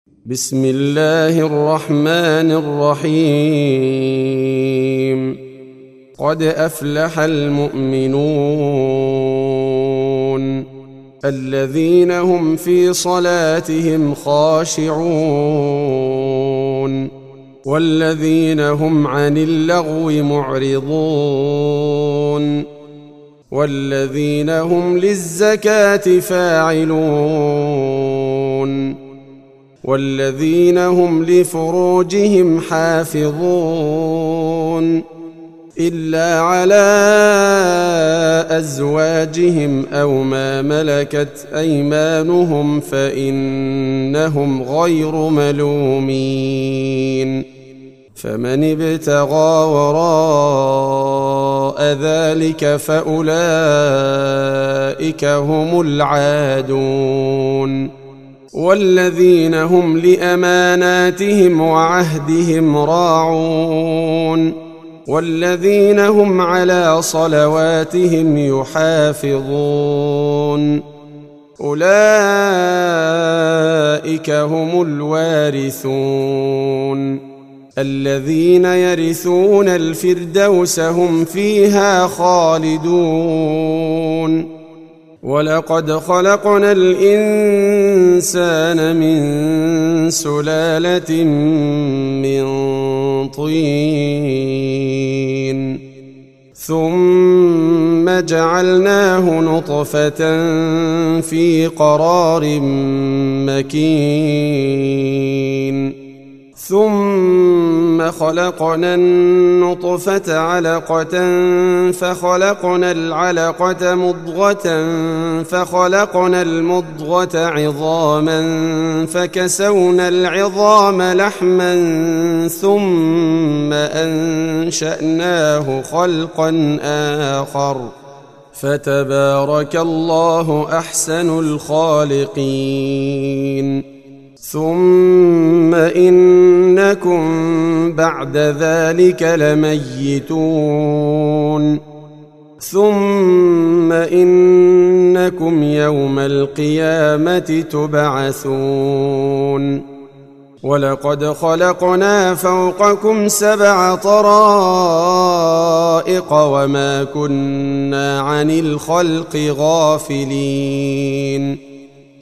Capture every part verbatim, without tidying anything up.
بسم الله الرحمن الرحيم. قد أفلح المؤمنون الذين هم في صلاتهم خاشعون والذين هم عن اللغو معرضون والذين هم للزكاة فاعلون والذين هم لفروجهم حافظون إلا على أزواجهم أو ما ملكت أيمانهم فإنهم غير ملومين. فمن ابتغى وراء ذلك فأولئك هم العادون والذين هم لأماناتهم وعهدهم راعون والذين هم على صلواتهم يحافظون أولئك هم الوارثون الذين يرثون الفردوس هم فيها خالدون. ولقد خلقنا الإنسان من سلالة من طين ثم جعلناه نطفة في قرار مكين ثم خلقنا النطفة علقة فخلقنا العلقة مضغة فخلقنا المضغة عظاما فكسونا العظام لحما ثم أنشأناه خلقا آخر فتبارك الله أحسن الخالقين. ثم إنكم بعد ذلك لميتون ثم إنكم يوم القيامة تبعثون. ولقد خلقنا فوقكم سبع طرائق وما كنا عن الخلق غافلين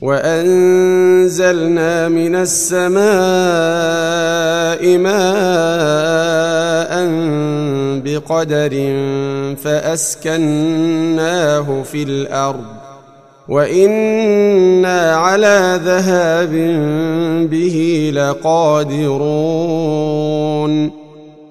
وأنزلنا من السماء ماء بقدر فأسكناه في الأرض وإنا على ذهاب به لقادرون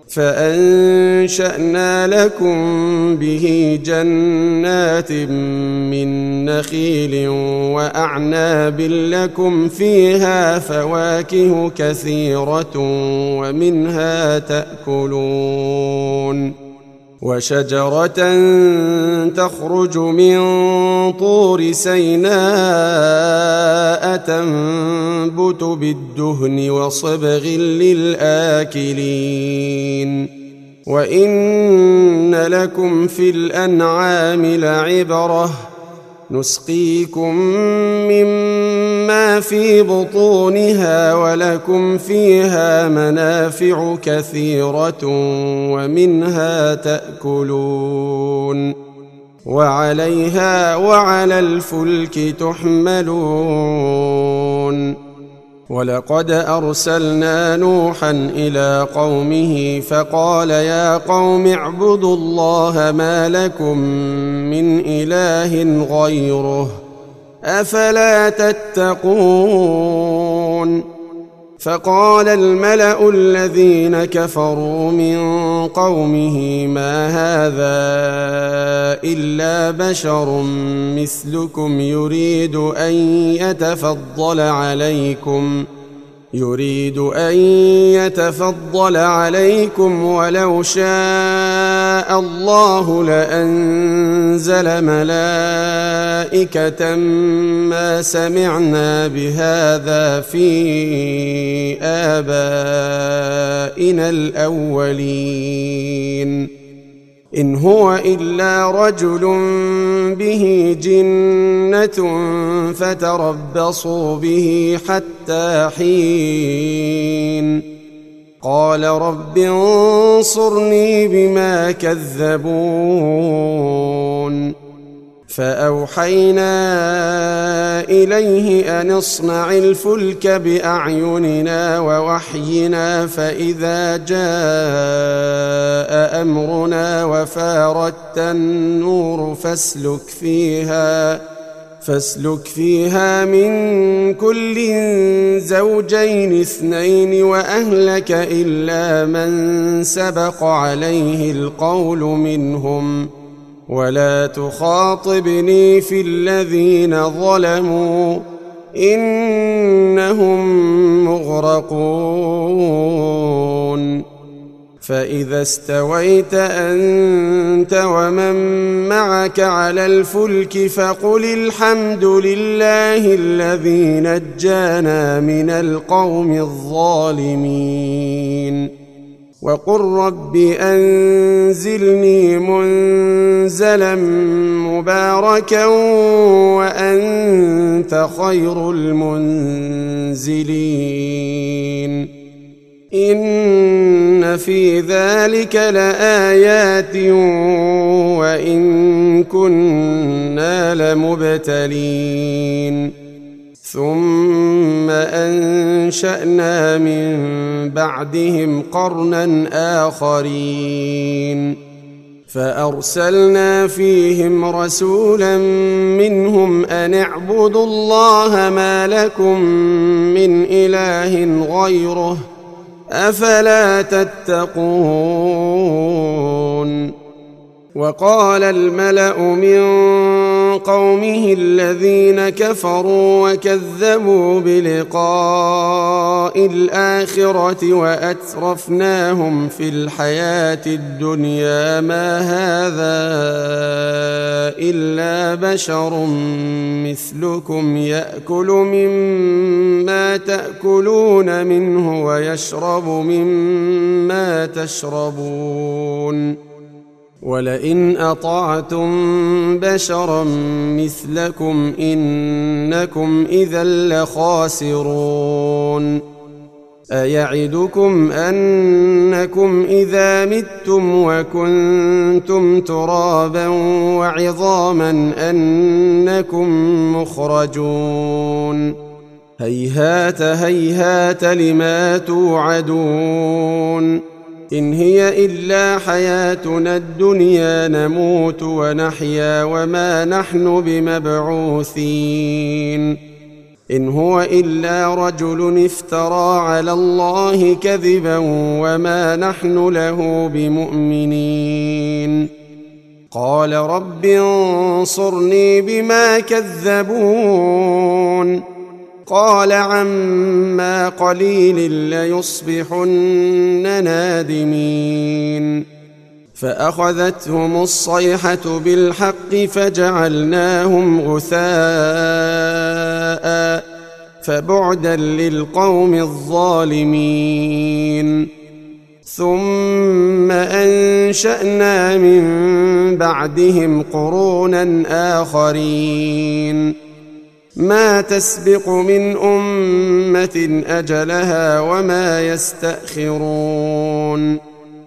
فأنشأنا لكم به جنات من نخيل وأعناب لكم فيها فواكه كثيرة ومنها تأكلون وشجرة تخرج من طور سيناء تنبت بالدهن وصبغ للآكلين وإن لكم في الأنعام لعبرة نسقيكم مما في بطونها ولكم فيها منافع كثيرة ومنها تأكلون وعليها وعلى الفلك تحملون. ولقد أرسلنا نوحا إلى قومه فقال يا قوم اعبدوا الله ما لكم من إله غيره أفلا تتقون. فقال الملأ الذين كفروا من قومه ما هذا إلا بشر مثلكم يريد أن يتفضل عليكم يريد أن يتفضل عليكم ولو شاء الله لأنزل ملائكة ما سمعنا بهذا في آبائنا الأولين إن هو إلا رجل به جنة فتربصوا به حتى حين قال رب انصرني بما كذبون فأوحينا إليه أن اصنع الفلك بأعيننا ووحينا فإذا جاء أمرنا وفارت النور فاسلك فيها فاسلك فيها من كل زوجين اثنين وأهلك إلا من سبق عليه القول منهم ولا تخاطبني في الذين ظلموا إنهم مغرقون فإذا استويت أنت ومن معك على الفلك فقل الحمد لله الذي نجانا من القوم الظالمين وقل رب أنزلني منزلا مباركا وأنت خير المنزلين إن في ذلك لآيات وإن كنا لمبتلين ثم أنشأنا من بعدهم قرنا آخرين فأرسلنا فيهم رسولا منهم أن اعبدوا الله ما لكم من إله غيره أفلا تتقون وقال الملأ من قومه الذين كفروا وكذبوا بلقاء الآخرة وأترفناهم في الحياة الدنيا ما هذا إلا بشر مثلكم يأكل مما تأكلون منه ويشرب مما تشربون ولئن أطعتم بشرا مثلكم إنكم إذا لخاسرون أيعدكم أنكم إذا متم وكنتم ترابا وعظاما أنكم مخرجون هيهات هيهات لما توعدون إن هي إلا حياتنا الدنيا نموت ونحيا وما نحن بمبعوثين إن هو إلا رجل افترى على الله كذبا وما نحن له بمؤمنين قال رب انصرني بما كذبون قال عما قليل ليصبحن نادمين فأخذتهم الصيحة بالحق فجعلناهم غثاء فبعدا للقوم الظالمين ثم أنشأنا من بعدهم قرونا آخرين ما تسبق من أمة أجلها وما يستأخرون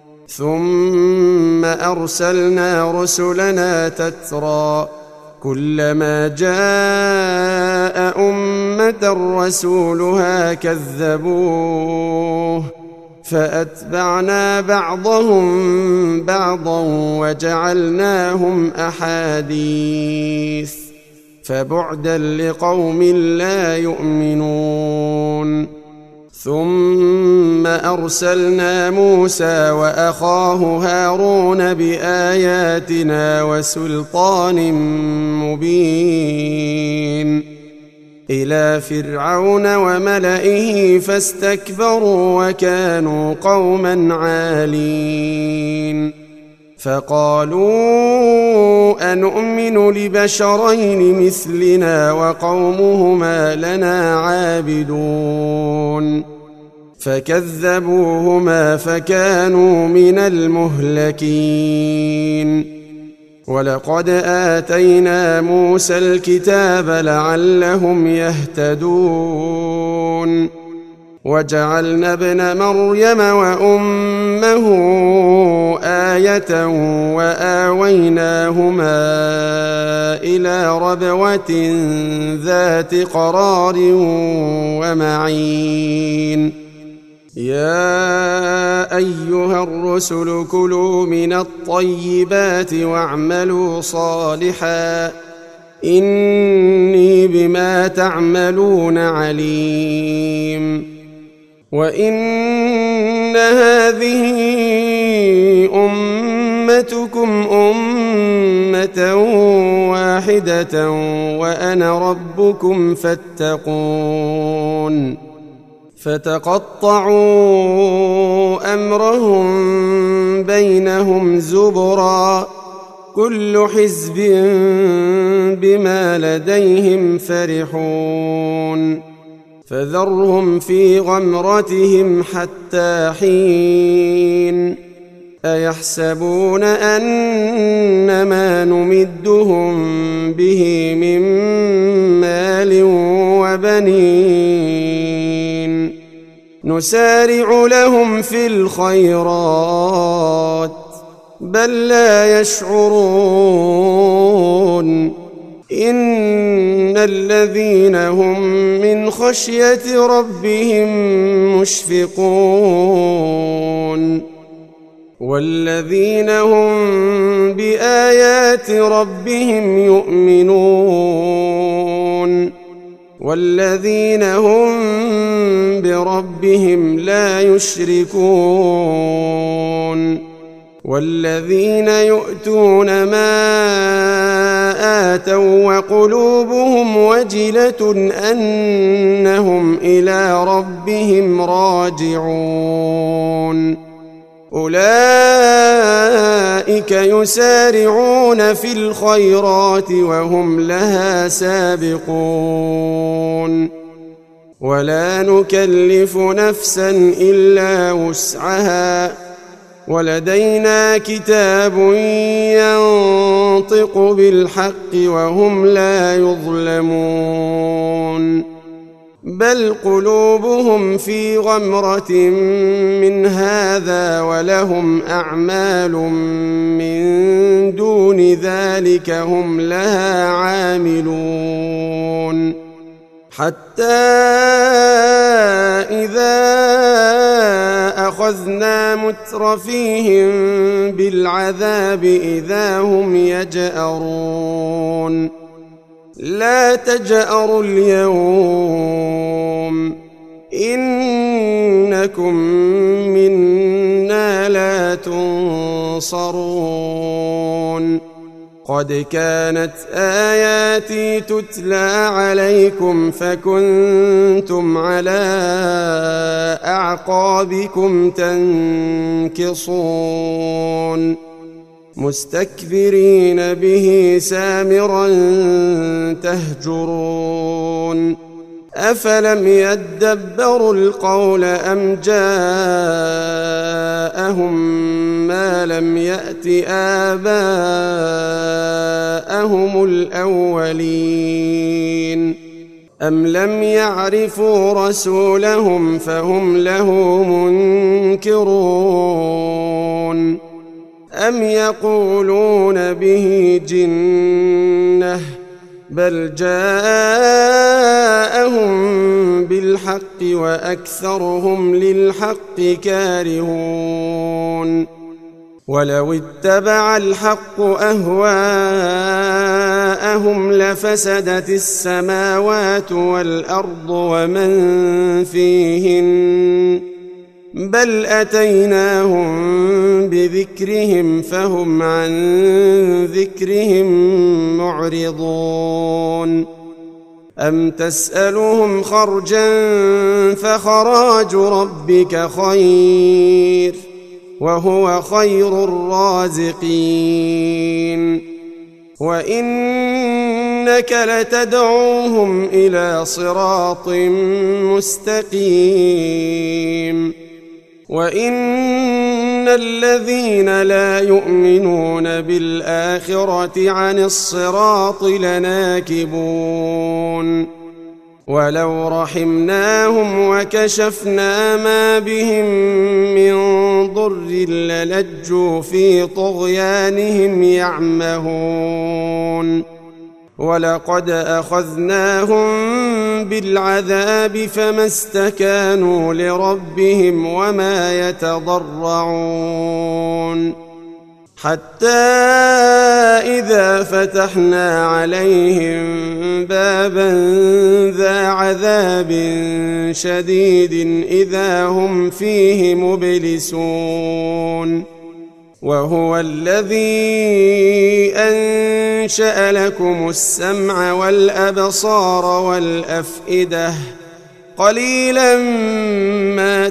ثم أرسلنا رسلنا تترى كلما جاء أمة رسولها كذبوه فأتبعنا بعضهم بعضا وجعلناهم أحاديث فبعدا لقوم لا يؤمنون ثم أرسلنا موسى وأخاه هارون بآياتنا وسلطان مبين إلى فرعون وملئه فاستكبروا وكانوا قوما عالين فقالوا أنؤمن لبشرين مثلنا وقومهما لنا عابدون فكذبوهما فكانوا من المهلكين. ولقد آتينا موسى الكتاب لعلهم يهتدون وجعلنا ابن مريم وأمه آية وآويناهما إلى ربوة ذات قرار ومعين. يا أيها الرسل كلوا من الطيبات واعملوا صالحا إني بما تعملون عليم. وإن هذه أمتكم أمة واحدة وأنا ربكم فاتقون. فتقطعوا أمرهم بينهم زبرا كل حزب بما لديهم فرحون. فذرهم في غمرتهم حتى حين. أيحسبون أن ما نمدهم به من مال وبنين نسارع لهم في الخيرات بل لا يشعرون. إن الذين هم من خشية ربهم مشفقون والذين هم بآيات ربهم يؤمنون والذين هم بربهم لا يشركون والذين يؤتون ما آتوا وقلوبهم وجلة أنهم إلى ربهم راجعون أولئك يسارعون في الخيرات وهم لها سابقون. ولا نكلف نفسا إلا وسعها ولدينا كتاب ينطق بالحق وهم لا يظلمون. بل قلوبهم في غمرة من هذا ولهم أعمال من دون ذلك هم لها عاملون. حتى إذا أخذنا مترفيهم بالعذاب إذا هم يجأرون. لا تجأروا اليوم إنكم منا لا تنصرون. قد كانت آياتي تتلى عليكم فكنتم على أعقابكم تنكصون مستكبرين به سامرا تهجرون. أفلم يدبروا القول أم جاءهم ما لم يأت آباءهم الأولين أم لم يعرفوا رسولهم فهم له منكرون أم يقولون به جنة بل جاءهم بالحق وأكثرهم للحق كارهون. ولو اتبع الحق أهواءهم لفسدت السماوات والأرض ومن فيهن بل أتيناهم بذكرهم فهم عن ذكرهم معرضون. أم تسألهم خرجا فخراج ربك خير وهو خير الرازقين. وإنك لتدعوهم إلى صراط مستقيم وإن الذين لا يؤمنون بالآخرة عن الصراط لناكبون ولو رحمناهم وكشفنا ما بهم من ضر للجوا في طغيانهم يعمهون ولقد أخذناهم بالعذاب فما استكانوا لربهم وما يتضرعون حتى إذا فتحنا عليهم بابا ذا عذاب شديد إذا هم فيه مبلسون وهو الذي أنشأ لكم السمع والأبصار والأفئدة قليلا ما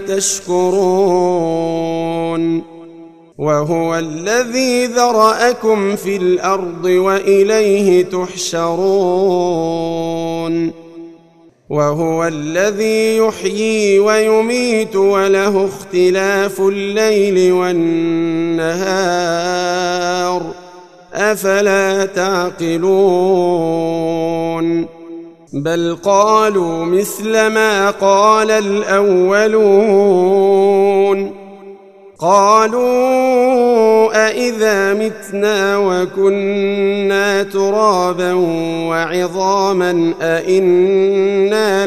تشكرون وهو الذي ذرأكم في الأرض وإليه تحشرون وهو الذي يحيي ويميت وله اختلاف الليل والنهار أفلا تعقلون بل قالوا مثل ما قال الأولون قالوا أإذا متنا وكنا ترابا وعظاما أإنا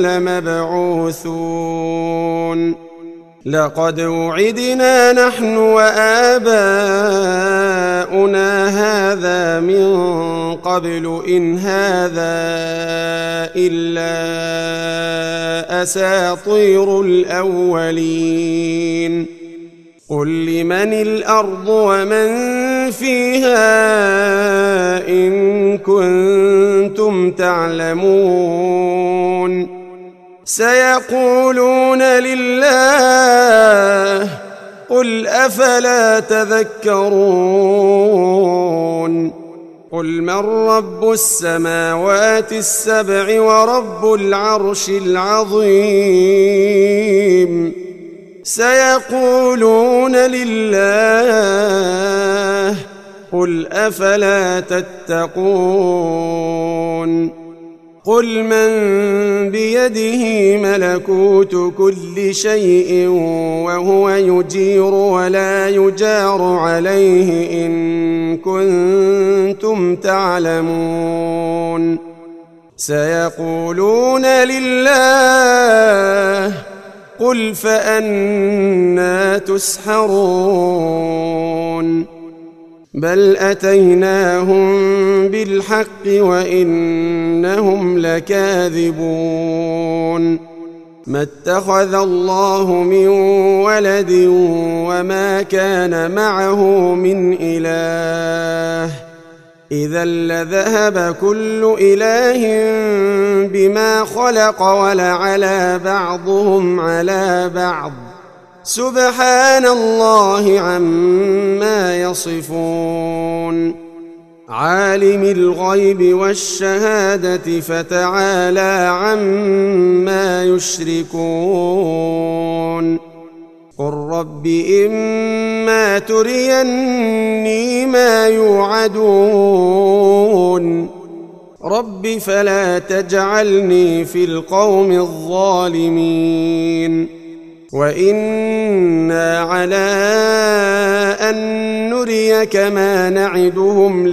لمبعوثون لقد وعدنا نحن وآباؤنا هذا من قبل إن هذا إلا أساطير الأولين قل لمن الأرض ومن فيها إن كنتم تعلمون سيقولون لله قل أفلا تذكرون قل من رب السماوات السبع ورب العرش العظيم سيقولون لله قل أفلا تتقون قل من بيده ملكوت كل شيء وهو يجير ولا يجار عليه إن كنتم تعلمون سيقولون لله قل فأنى تسحرون بل أتيناهم بالحق وإنهم لكاذبون ما اتخذ الله من ولد وما كان معه من إله إذا لذهب كل إله بما خلق ولعلى بعضهم على بعض سبحان الله عما يصفون عالم الغيب والشهادة فتعالى عما يشركون قل رب إما تريني ما يوعدون رب فلا تجعلني في القوم الظالمين وإنا على أن نريك ما نعدهم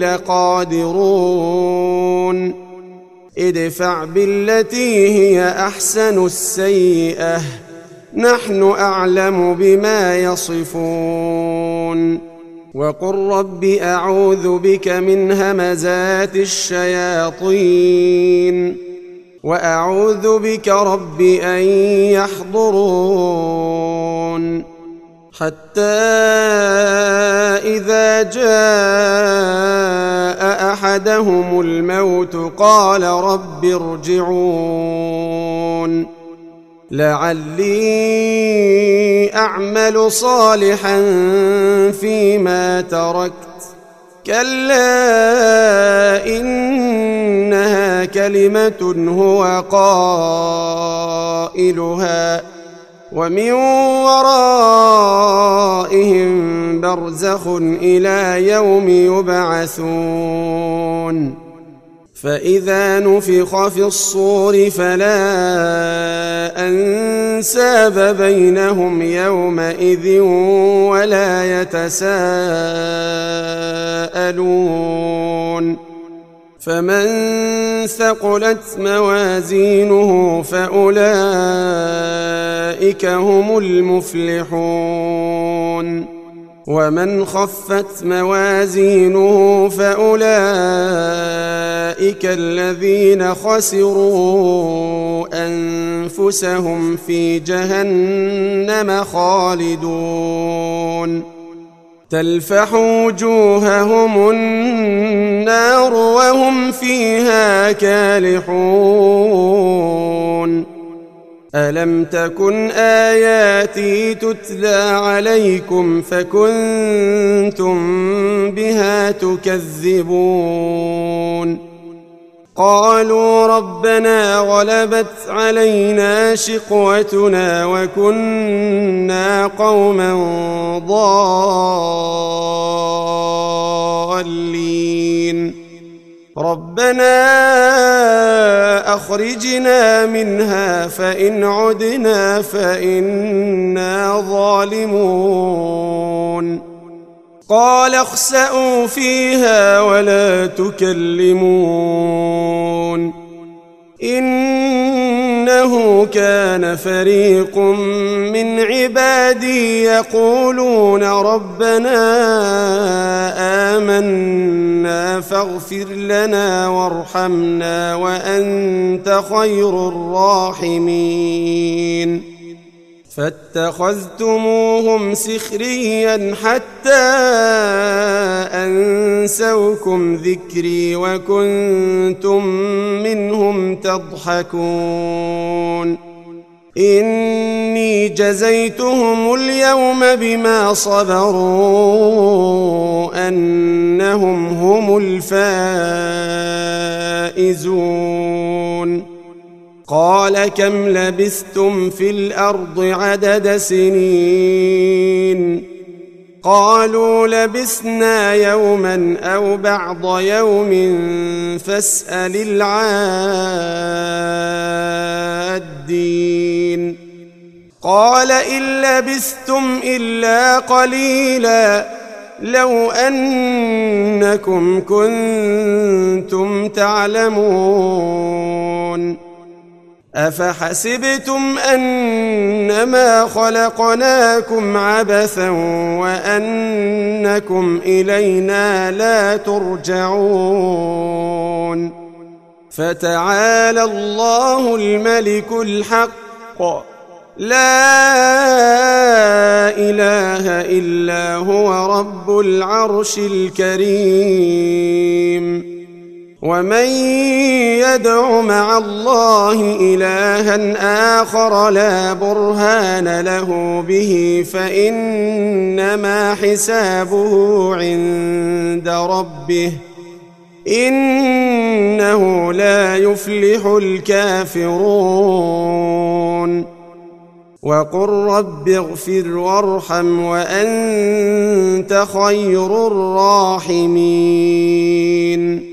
لقادرون ادفع بالتي هي أحسن السيئة نحن أعلم بما يصفون وقل رب أعوذ بك من همزات الشياطين وأعوذ بك رب أن يحضرون حتى إذا جاء أحدهم الموت قال رب ارجعون لعلي أعمل صالحا فيما تركت كلا إنها كلمة هو قائلها ومن ورائهم برزخ إلى يوم يبعثون فإذا نفخ في الصور فلا أنساب بينهم يومئذ ولا يتساءلون فمن ثقلت موازينه فأولئك هم المفلحون ومن خفت موازينه فأولئك الذين خسروا أنفسهم في جهنم خالدون تلفح وجوههم النار وهم فيها كالحون ألم تكن آياتي تتلى عليكم فكنتم بها تكذبون قالوا ربنا غلبت علينا شقوتنا وكنا قوما ضالين ربنا أخرجنا منها فإن عدنا فإنا ظالمون قال اخسئوا فيها ولا تكلمون إنه كان فريق من عبادي يقولون ربنا آمنا فاغفر لنا وارحمنا وأنت خير الراحمين فاتخذتموهم سخريا حتى أنسوكم ذكري وكنتم منهم تضحكون إني جزيتهم اليوم بما صبروا أنهم هم الفائزون قال كم لبثتم في الأرض عدد سنين قالوا لبثنا يوما أو بعض يوم فاسأل العادين قال إن لبثتم إلا قليلا لو أنكم كنتم تعلمون أفحسبتم أنما خلقناكم عبثا وأنكم إلينا لا ترجعون فتعالى الله الملك الحق لا إله إلا هو رب العرش الكريم ومن يدع مع الله إلها آخر لا برهان له به فإنما حسابه عند ربه إنه لا يفلح الكافرون وقل رب اغفر وارحم وأنت خير الراحمين